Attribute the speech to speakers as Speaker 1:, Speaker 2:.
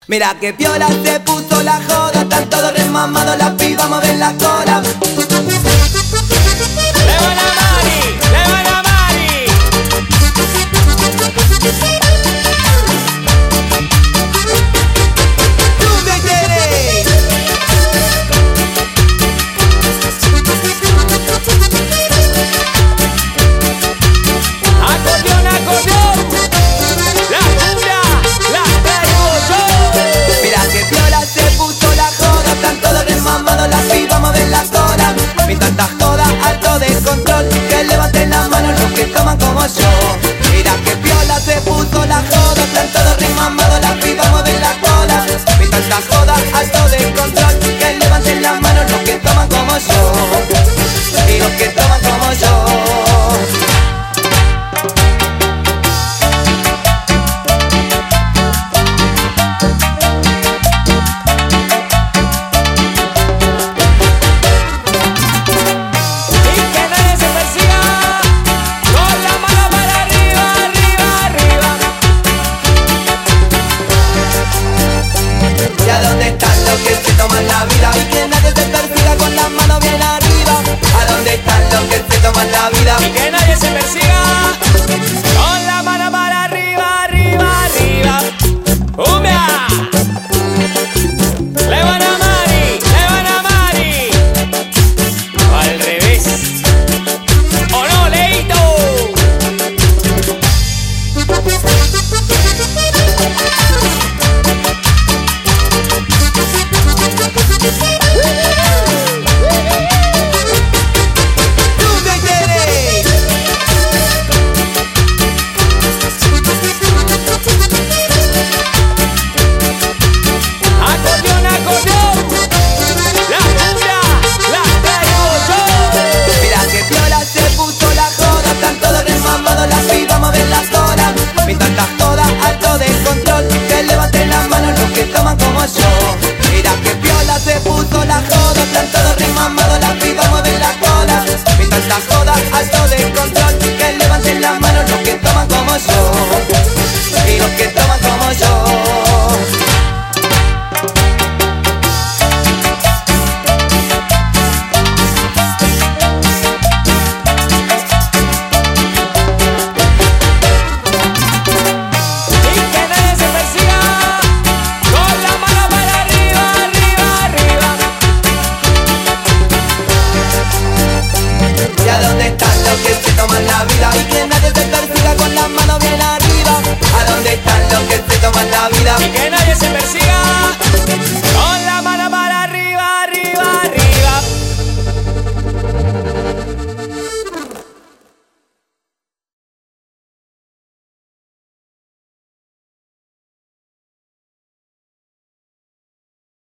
Speaker 1: Mira que piola se puso la joda, están todos remamados, la piba mueven la cola.
Speaker 2: ¡Le van a Mari! ¡Le van a Mari!
Speaker 1: ¡Tú me quieres!
Speaker 2: ¡Acordeón, acordeón! ¡La cumbia! ¡La traigo yo!
Speaker 1: Mira que piola se puso la joda, están todos remamados, la piba mueven la cola. Mi tantas jodas, alto de control, que levanten las manos los que toman como yo. Mira que piola se puso la joda, están todos remamados, la piba mueven la cola. Mi tantas jodas, alto de control, que levanten las manos los que toman como yo. Y los que toman como yo. La vida y que nadie se persiga con las manos bien arriba. ¿A dónde están los que se toman la vida?
Speaker 2: Y que nadie se persiga